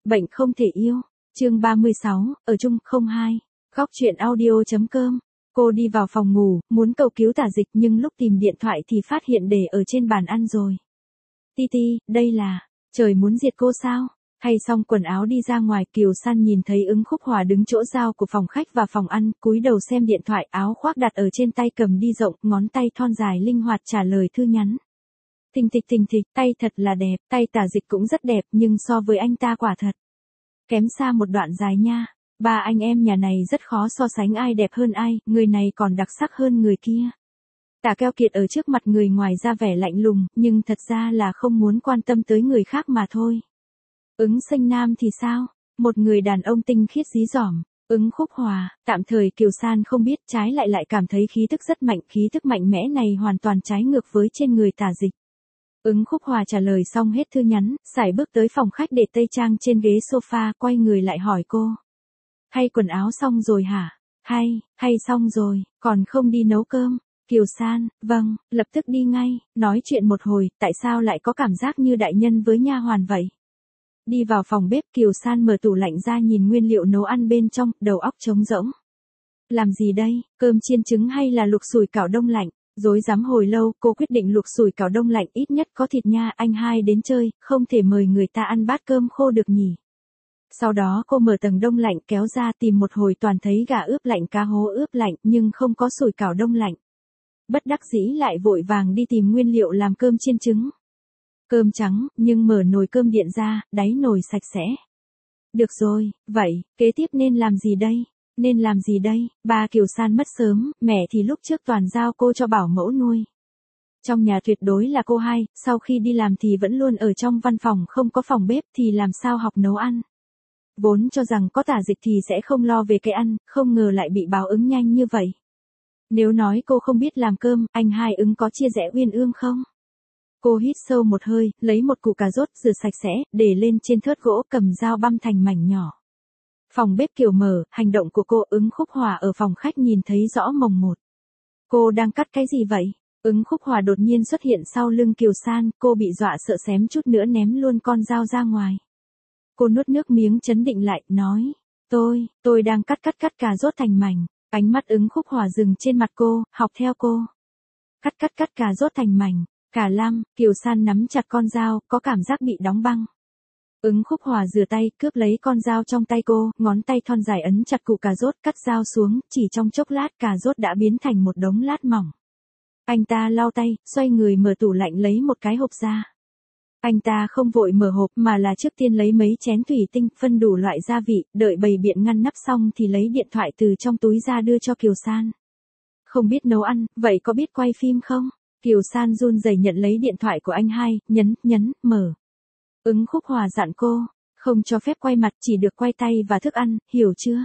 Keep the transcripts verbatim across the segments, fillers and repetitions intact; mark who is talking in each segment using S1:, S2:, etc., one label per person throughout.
S1: Bệnh không thể yêu. Chương ba mươi sáu, ở chung không hai. Góc truyện audio.com. Cô đi vào phòng ngủ, muốn cầu cứu Tả Dịch nhưng lúc tìm điện thoại thì phát hiện để ở trên bàn ăn rồi. Ti Ti, đây là, trời muốn diệt cô sao? Thay xong quần áo đi ra ngoài, Kiều San nhìn thấy Ứng Khúc Hòa đứng chỗ giao của phòng khách và phòng ăn, cúi đầu xem điện thoại, áo khoác đặt ở trên tay cầm đi rộng, ngón tay thon dài linh hoạt trả lời thư nhắn. Thình thịch thình thịch, tay thật là đẹp, tay Tả Dịch cũng rất đẹp nhưng so với anh ta quả thật kém xa một đoạn dài nha. Ba anh em nhà này rất khó so sánh ai đẹp hơn ai, người này còn đặc sắc hơn người kia. Tả Keo Kiệt ở trước mặt người ngoài ra vẻ lạnh lùng, nhưng thật ra là không muốn quan tâm tới người khác mà thôi. Ứng Sinh Nam thì sao? Một người đàn ông tinh khiết dí dỏm. Ứng Khúc Hòa, tạm thời Kiều San không biết, trái lại lại cảm thấy khí tức rất mạnh, khí tức mạnh mẽ này hoàn toàn trái ngược với trên người Tả Dịch. Ứng Khúc Hòa trả lời xong hết thư nhắn, sải bước tới phòng khách để tây trang trên ghế sofa, quay người lại hỏi cô. Thay quần áo xong rồi hả? Hay, hay xong rồi, còn không đi nấu cơm? Kiều San, vâng, lập tức đi ngay. Nói chuyện một hồi, tại sao lại có cảm giác như đại nhân với nha hoàn vậy? Đi vào phòng bếp, Kiều San mở tủ lạnh ra nhìn nguyên liệu nấu ăn bên trong, đầu óc trống rỗng. Làm gì đây, cơm chiên trứng hay là luộc sủi cảo đông lạnh? Rối rắm hồi lâu, cô quyết định luộc sủi cảo đông lạnh, ít nhất có thịt nha, anh hai đến chơi, không thể mời người ta ăn bát cơm khô được nhỉ. Sau đó cô mở tầng đông lạnh kéo ra tìm một hồi toàn thấy gà ướp lạnh, cá hố ướp lạnh, nhưng không có sủi cảo đông lạnh. Bất đắc dĩ lại vội vàng đi tìm nguyên liệu làm cơm chiên trứng. Cơm trắng, nhưng mở nồi cơm điện ra, đáy nồi sạch sẽ. Được rồi, vậy, kế tiếp nên làm gì đây? Nên làm gì đây? Ba Kiều San mất sớm, mẹ thì lúc trước toàn giao cô cho bảo mẫu nuôi. Trong nhà tuyệt đối là cô hai, sau khi đi làm thì vẫn luôn ở trong văn phòng, không có phòng bếp thì làm sao học nấu ăn. Vốn cho rằng có Tả Dịch thì sẽ không lo về cái ăn, không ngờ lại bị báo ứng nhanh như vậy. Nếu nói cô không biết làm cơm, anh hai Ứng có chia rẽ uyên ương không? Cô hít sâu một hơi, lấy một củ cà rốt rửa sạch sẽ, để lên trên thớt gỗ, cầm dao băm thành mảnh nhỏ. Phòng bếp Kiều mở, hành động của cô. Ứng Khúc Hòa ở phòng khách nhìn thấy rõ mồng một. Cô đang cắt cái gì vậy? Ứng Khúc Hòa đột nhiên xuất hiện sau lưng Kiều San, cô bị dọa sợ xém chút nữa ném luôn con dao ra ngoài. Cô nuốt nước miếng chấn định lại, nói, tôi, tôi đang cắt cắt cắt cà rốt thành mảnh. Ánh mắt Ứng Khúc Hòa dừng trên mặt cô, học theo cô. Cắt cắt cắt cà rốt thành mảnh. Cả lăm, Kiều San nắm chặt con dao, có cảm giác bị đóng băng. Ứng Khúc Hòa rửa tay, cướp lấy con dao trong tay cô, ngón tay thon dài ấn chặt củ cà rốt, cắt dao xuống, chỉ trong chốc lát cà rốt đã biến thành một đống lát mỏng. Anh ta lau tay, xoay người mở tủ lạnh lấy một cái hộp ra. Anh ta không vội mở hộp mà là trước tiên lấy mấy chén thủy tinh, phân đủ loại gia vị, đợi bày biện ngăn nắp xong thì lấy điện thoại từ trong túi ra đưa cho Kiều San. Không biết nấu ăn, vậy có biết quay phim không? Kiều San run rẩy nhận lấy điện thoại của anh hai, nhấn, nhấn, mở. Ứng Khúc Hòa dặn cô, không cho phép quay mặt, chỉ được quay tay và thức ăn, hiểu chưa?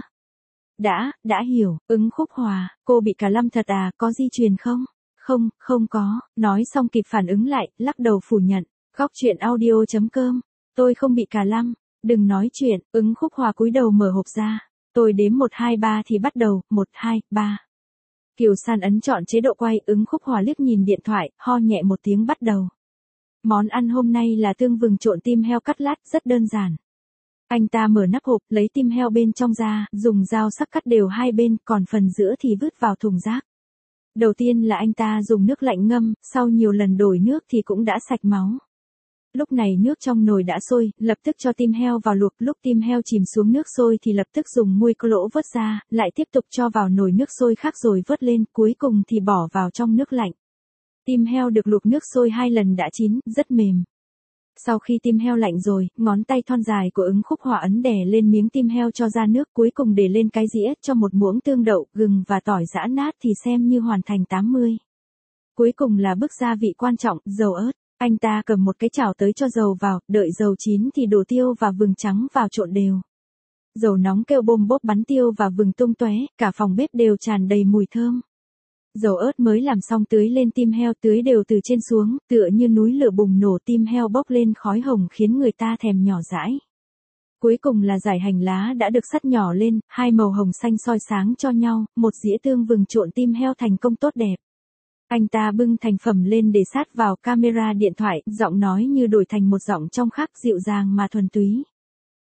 S1: Đã, đã hiểu. Ứng Khúc Hòa, cô bị cả lâm thật à, có di truyền không? Không, không có. Nói xong kịp phản ứng lại, lắc đầu phủ nhận. Góc truyện audio.com. Tôi không bị cả lâm. Đừng nói chuyện. Ứng Khúc Hòa cúi đầu mở hộp ra. Tôi đếm một hai ba thì bắt đầu, một hai ba. Kiều San ấn chọn chế độ quay. Ứng Khúc Hòa liếc nhìn điện thoại, ho nhẹ một tiếng bắt đầu. Món ăn hôm nay là tương vừng trộn tim heo cắt lát, rất đơn giản. Anh ta mở nắp hộp, lấy tim heo bên trong ra, dùng dao sắc cắt đều hai bên, còn phần giữa thì vứt vào thùng rác. Đầu tiên là anh ta dùng nước lạnh ngâm, sau nhiều lần đổi nước thì cũng đã sạch máu. Lúc này nước trong nồi đã sôi, lập tức cho tim heo vào luộc, lúc tim heo chìm xuống nước sôi thì lập tức dùng muôi lỗ vớt ra, lại tiếp tục cho vào nồi nước sôi khác rồi vớt lên, cuối cùng thì bỏ vào trong nước lạnh. Tim heo được luộc nước sôi hai lần đã chín, rất mềm. Sau khi tim heo lạnh rồi, ngón tay thon dài của Ứng Khúc Hòa ấn đè lên miếng tim heo cho ra nước, cuối cùng để lên cái dĩa, cho một muỗng tương đậu, gừng và tỏi giã nát thì xem như hoàn thành tám mươi. Cuối cùng là bước gia vị quan trọng, dầu ớt. Anh ta cầm một cái chảo tới cho dầu vào, đợi dầu chín thì đổ tiêu và vừng trắng vào trộn đều. Dầu nóng kêu bôm bốp bắn tiêu và vừng tung tóe, cả phòng bếp đều tràn đầy mùi thơm. Dầu ớt mới làm xong tưới lên tim heo, tưới đều từ trên xuống, tựa như núi lửa bùng nổ, tim heo bốc lên khói hồng khiến người ta thèm nhỏ dãi. Cuối cùng là dải hành lá đã được sắt nhỏ lên, hai màu hồng xanh soi sáng cho nhau, một dĩa tương vừng trộn tim heo thành công tốt đẹp. Anh ta bưng thành phẩm lên để sát vào camera điện thoại, giọng nói như đổi thành một giọng trong khác, dịu dàng mà thuần túy.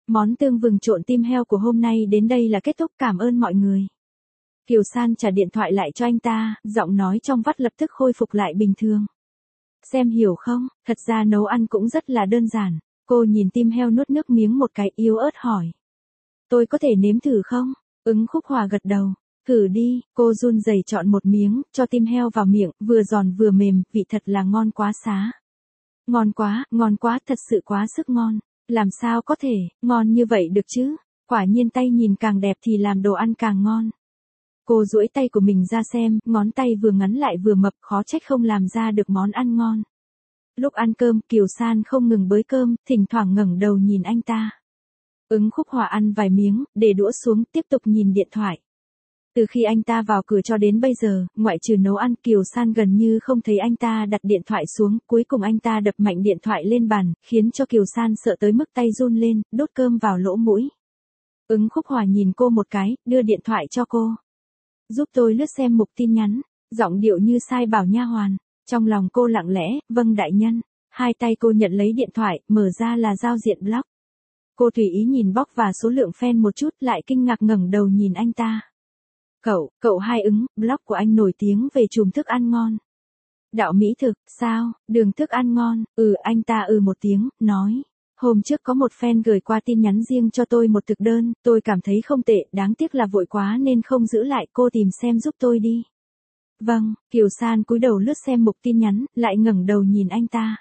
S1: Món tương vừng trộn tim heo của hôm nay đến đây là kết thúc, cảm ơn mọi người. Kiều San trả điện thoại lại cho anh ta, giọng nói trong vắt lập tức khôi phục lại bình thường. Xem hiểu không, thật ra nấu ăn cũng rất là đơn giản. Cô nhìn tim heo nuốt nước miếng một cái yếu ớt hỏi. Tôi có thể nếm thử không? Ứng Khúc Hòa gật đầu. Thử đi, cô run rẩy chọn một miếng, cho tim heo vào miệng, vừa giòn vừa mềm, vị thật là ngon quá xá. Ngon quá, ngon quá, thật sự quá sức ngon. Làm sao có thể, ngon như vậy được chứ? Quả nhiên tay nhìn càng đẹp thì làm đồ ăn càng ngon. Cô duỗi tay của mình ra xem, ngón tay vừa ngắn lại vừa mập, khó trách không làm ra được món ăn ngon. Lúc ăn cơm, Kiều San không ngừng bới cơm, thỉnh thoảng ngẩng đầu nhìn anh ta. Ứng Khúc Hòa ăn vài miếng, để đũa xuống, tiếp tục nhìn điện thoại. Từ khi anh ta vào cửa cho đến bây giờ, ngoại trừ nấu ăn, Kiều San gần như không thấy anh ta đặt điện thoại xuống, cuối cùng anh ta đập mạnh điện thoại lên bàn, khiến cho Kiều San sợ tới mức tay run lên, đốt cơm vào lỗ mũi. Ứng Khúc Hòa nhìn cô một cái, đưa điện thoại cho cô. Giúp tôi lướt xem mục tin nhắn, giọng điệu như sai bảo nha hoàn. Trong lòng cô lặng lẽ, vâng đại nhân. Hai tay cô nhận lấy điện thoại, mở ra là giao diện blog. Cô tùy ý nhìn bóc và số lượng fan một chút, lại kinh ngạc ngẩng đầu nhìn anh ta. Cậu, cậu Hai Ứng, blog của anh nổi tiếng về chùm thức ăn ngon. Đạo mỹ thực, sao, đường thức ăn ngon, ừ anh ta ừ một tiếng, nói. Hôm trước có một fan gửi qua tin nhắn riêng cho tôi một thực đơn, tôi cảm thấy không tệ, đáng tiếc là vội quá nên không giữ lại, cô tìm xem giúp tôi đi. Vâng, Kiều San cúi đầu lướt xem mục tin nhắn, lại ngẩng đầu nhìn anh ta.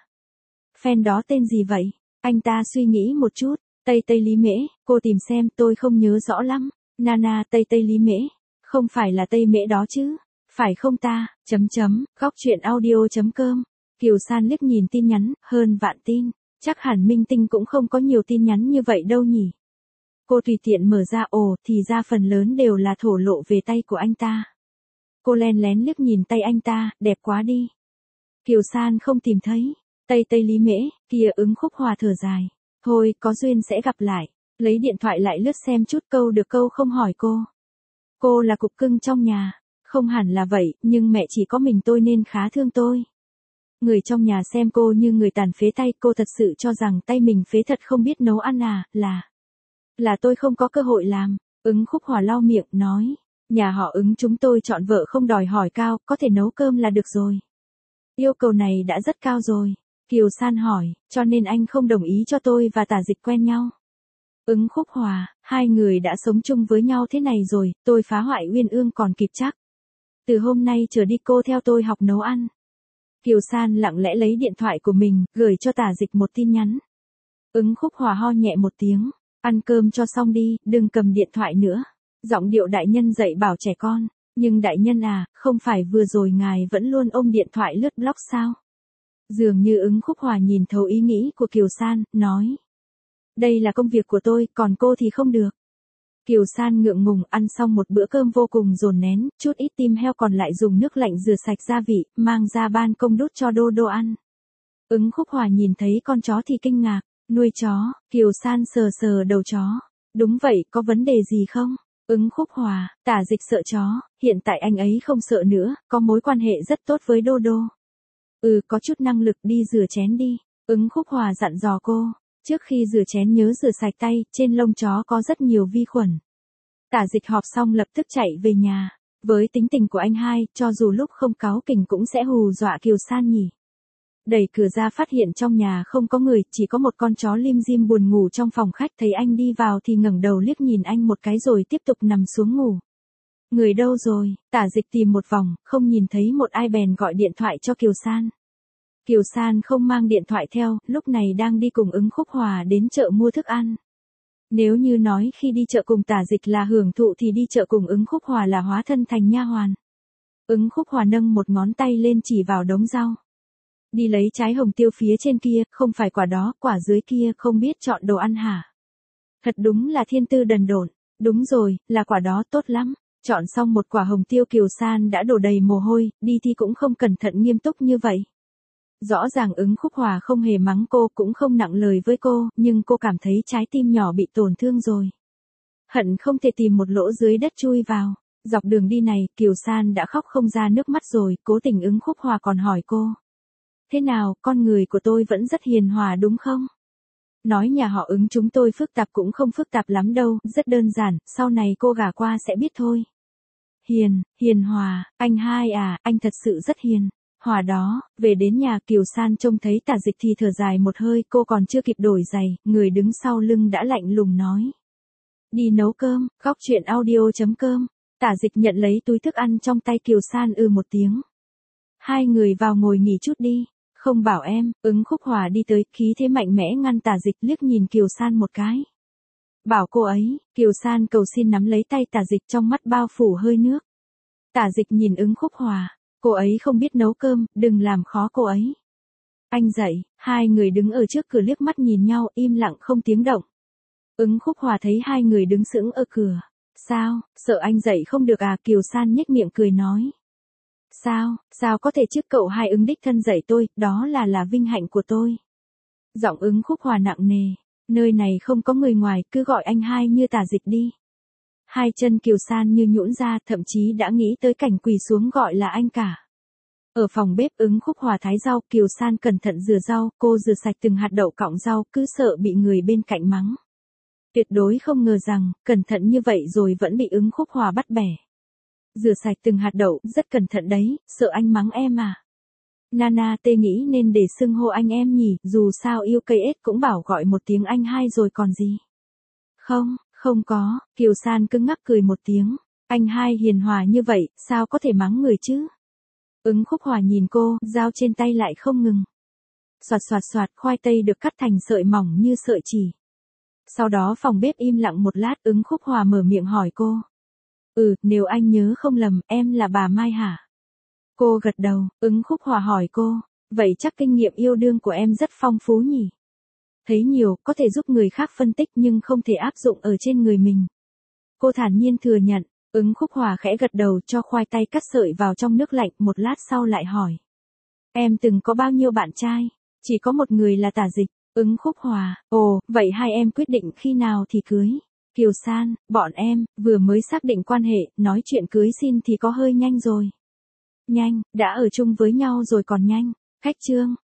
S1: Fan đó tên gì vậy? Anh ta suy nghĩ một chút, Tây Tây Lý Mễ, cô tìm xem, tôi không nhớ rõ lắm. Nana Tây Tây Lý Mễ, không phải là Tây Mễ đó chứ? Phải không ta? Chấm chấm, góc truyện audio chấm com. Kiều San liếc nhìn tin nhắn, hơn vạn tin. Chắc hẳn minh tinh cũng không có nhiều tin nhắn như vậy đâu nhỉ. Cô tùy tiện mở ra, ồ, thì ra phần lớn đều là thổ lộ về tay của anh ta. Cô len lén liếc nhìn tay anh ta, đẹp quá đi. Kiều San không tìm thấy. Tây Tây Lý Mễ, kia Ứng Khúc Hòa thở dài. Thôi, có duyên sẽ gặp lại. Lấy điện thoại lại lướt xem chút, câu được câu không hỏi cô. Cô là cục cưng trong nhà. Không hẳn là vậy, nhưng mẹ chỉ có mình tôi nên khá thương tôi. Người trong nhà xem cô như người tàn phế tay, cô thật sự cho rằng tay mình phế thật không biết nấu ăn à, là... Là tôi không có cơ hội làm. Ứng Khúc Hòa lau miệng, nói. Nhà họ Ứng chúng tôi chọn vợ không đòi hỏi cao, có thể nấu cơm là được rồi. Yêu cầu này đã rất cao rồi. Kiều San hỏi, cho nên anh không đồng ý cho tôi và Tả Dịch quen nhau. Ứng Khúc Hòa, hai người đã sống chung với nhau thế này rồi, tôi phá hoại uyên ương còn kịp chắc. Từ hôm nay trở đi cô theo tôi học nấu ăn. Kiều San lặng lẽ lấy điện thoại của mình, gửi cho Tả Dịch một tin nhắn. Ứng Khúc Hòa ho nhẹ một tiếng, ăn cơm cho xong đi, đừng cầm điện thoại nữa. Giọng điệu đại nhân dạy bảo trẻ con, nhưng đại nhân à, không phải vừa rồi ngài vẫn luôn ôm điện thoại lướt blog sao? Dường như Ứng Khúc Hòa nhìn thấu ý nghĩ của Kiều San, nói. Đây là công việc của tôi, còn cô thì không được. Kiều San ngượng ngùng ăn xong một bữa cơm vô cùng dồn nén, chút ít tim heo còn lại dùng nước lạnh rửa sạch gia vị, mang ra ban công đút cho Đô Đô ăn. Ứng Khúc Hòa nhìn thấy con chó thì kinh ngạc, nuôi chó, Kiều San sờ sờ đầu chó. Đúng vậy, có vấn đề gì không? Ứng Khúc Hòa, Tả Dịch sợ chó, hiện tại anh ấy không sợ nữa, có mối quan hệ rất tốt với Đô Đô. Ừ, có chút năng lực, đi rửa chén đi. Ứng Khúc Hòa dặn dò cô. Trước khi rửa chén nhớ rửa sạch tay, trên lông chó có rất nhiều vi khuẩn. Tả Dịch họp xong lập tức chạy về nhà. Với tính tình của anh hai, cho dù lúc không cáu kỉnh cũng sẽ hù dọa Kiều San nhỉ. Đẩy cửa ra phát hiện trong nhà không có người, chỉ có một con chó lim dim buồn ngủ trong phòng khách, thấy anh đi vào thì ngẩng đầu liếc nhìn anh một cái rồi tiếp tục nằm xuống ngủ. Người đâu rồi? Tả Dịch tìm một vòng, không nhìn thấy một ai bèn gọi điện thoại cho Kiều San. Kiều San không mang điện thoại theo, lúc này đang đi cùng Ứng Khúc Hòa đến chợ mua thức ăn. Nếu như nói khi đi chợ cùng Tả Dịch là hưởng thụ thì đi chợ cùng Ứng Khúc Hòa là hóa thân thành nha hoàn. Ứng Khúc Hòa nâng một ngón tay lên chỉ vào đống rau. Đi lấy trái hồng tiêu phía trên kia, không phải quả đó, quả dưới kia, không biết chọn đồ ăn hả? Thật đúng là thiên tư đần độn. Đúng rồi, là quả đó, tốt lắm. Chọn xong một quả hồng tiêu, Kiều San đã đổ đầy mồ hôi, đi thi cũng không cẩn thận nghiêm túc như vậy. Rõ ràng Ứng Khúc Hòa không hề mắng cô, cũng không nặng lời với cô, nhưng cô cảm thấy trái tim nhỏ bị tổn thương rồi. Hận không thể tìm một lỗ dưới đất chui vào. Dọc đường đi này, Kiều San đã khóc không ra nước mắt rồi, cố tình Ứng Khúc Hòa còn hỏi cô. Thế nào, con người của tôi vẫn rất hiền hòa đúng không? Nói nhà họ Ứng chúng tôi phức tạp cũng không phức tạp lắm đâu, rất đơn giản, sau này cô gả qua sẽ biết thôi. Hiền, hiền hòa, anh hai à, anh thật sự rất hiền. Hòa đó, về đến nhà Kiều San trông thấy Tả Dịch thì thở dài một hơi, cô còn chưa kịp đổi giày, người đứng sau lưng đã lạnh lùng nói. Đi nấu cơm, góc chuyện audio chấm com. Tả Dịch nhận lấy túi thức ăn trong tay Kiều San ư một tiếng. Hai người vào ngồi nghỉ chút đi, không bảo em, Ứng Khúc Hòa đi tới, khí thế mạnh mẽ ngăn Tả Dịch liếc nhìn Kiều San một cái. Bảo cô ấy, Kiều San cầu xin nắm lấy tay Tả Dịch trong mắt bao phủ hơi nước. Tả Dịch nhìn Ứng Khúc Hòa, cô ấy không biết nấu cơm, đừng làm khó cô ấy. Anh dậy, hai người đứng ở trước cửa liếc mắt nhìn nhau im lặng không tiếng động. Ứng Khúc Hòa thấy hai người đứng sững ở cửa. Sao, sợ anh dậy không được à? Kiều San nhếch miệng cười nói. Sao, sao có thể chứ, cậu hai Ứng đích thân dạy tôi, đó là là vinh hạnh của tôi. Giọng Ứng Khúc Hòa nặng nề, nơi này không có người ngoài, cứ gọi anh hai như Tả Dịch đi. Hai chân Kiều San như nhũn ra, thậm chí đã nghĩ tới cảnh quỳ xuống gọi là anh cả. Ở phòng bếp Ứng Khúc Hòa thái rau, Kiều San cẩn thận rửa rau, cô rửa sạch từng hạt đậu cọng rau, cứ sợ bị người bên cạnh mắng. Tuyệt đối không ngờ rằng, cẩn thận như vậy rồi vẫn bị Ứng Khúc Hòa bắt bẻ. Rửa sạch từng hạt đậu, rất cẩn thận đấy, sợ anh mắng em à. Nana tê nghĩ nên để xưng hô anh em nhỉ, dù sao yêu cây ết cũng bảo gọi một tiếng anh hai rồi còn gì. Không, không có, Kiều San cứng ngắc cười một tiếng, anh hai hiền hòa như vậy, sao có thể mắng người chứ. Ứng Khúc Hòa nhìn cô, dao trên tay lại không ngừng. Xoạt xoạt xoạt, khoai tây được cắt thành sợi mỏng như sợi chỉ. Sau đó phòng bếp im lặng một lát, Ứng Khúc Hòa mở miệng hỏi cô. Ừ, nếu anh nhớ không lầm, em là bà Mai hả? Cô gật đầu, Ứng Khúc Hòa hỏi cô, vậy chắc kinh nghiệm yêu đương của em rất phong phú nhỉ? Thấy nhiều, có thể giúp người khác phân tích nhưng không thể áp dụng ở trên người mình. Cô thản nhiên thừa nhận, Ứng Khúc Hòa khẽ gật đầu cho khoai tây cắt sợi vào trong nước lạnh, một lát sau lại hỏi. Em từng có bao nhiêu bạn trai? Chỉ có một người là Tả Dịch. Ứng Khúc Hòa, ồ, vậy hai em quyết định khi nào thì cưới? Kiều San, bọn em, vừa mới xác định quan hệ, nói chuyện cưới xin thì có hơi nhanh rồi. Nhanh, đã ở chung với nhau rồi còn nhanh. Khách trương,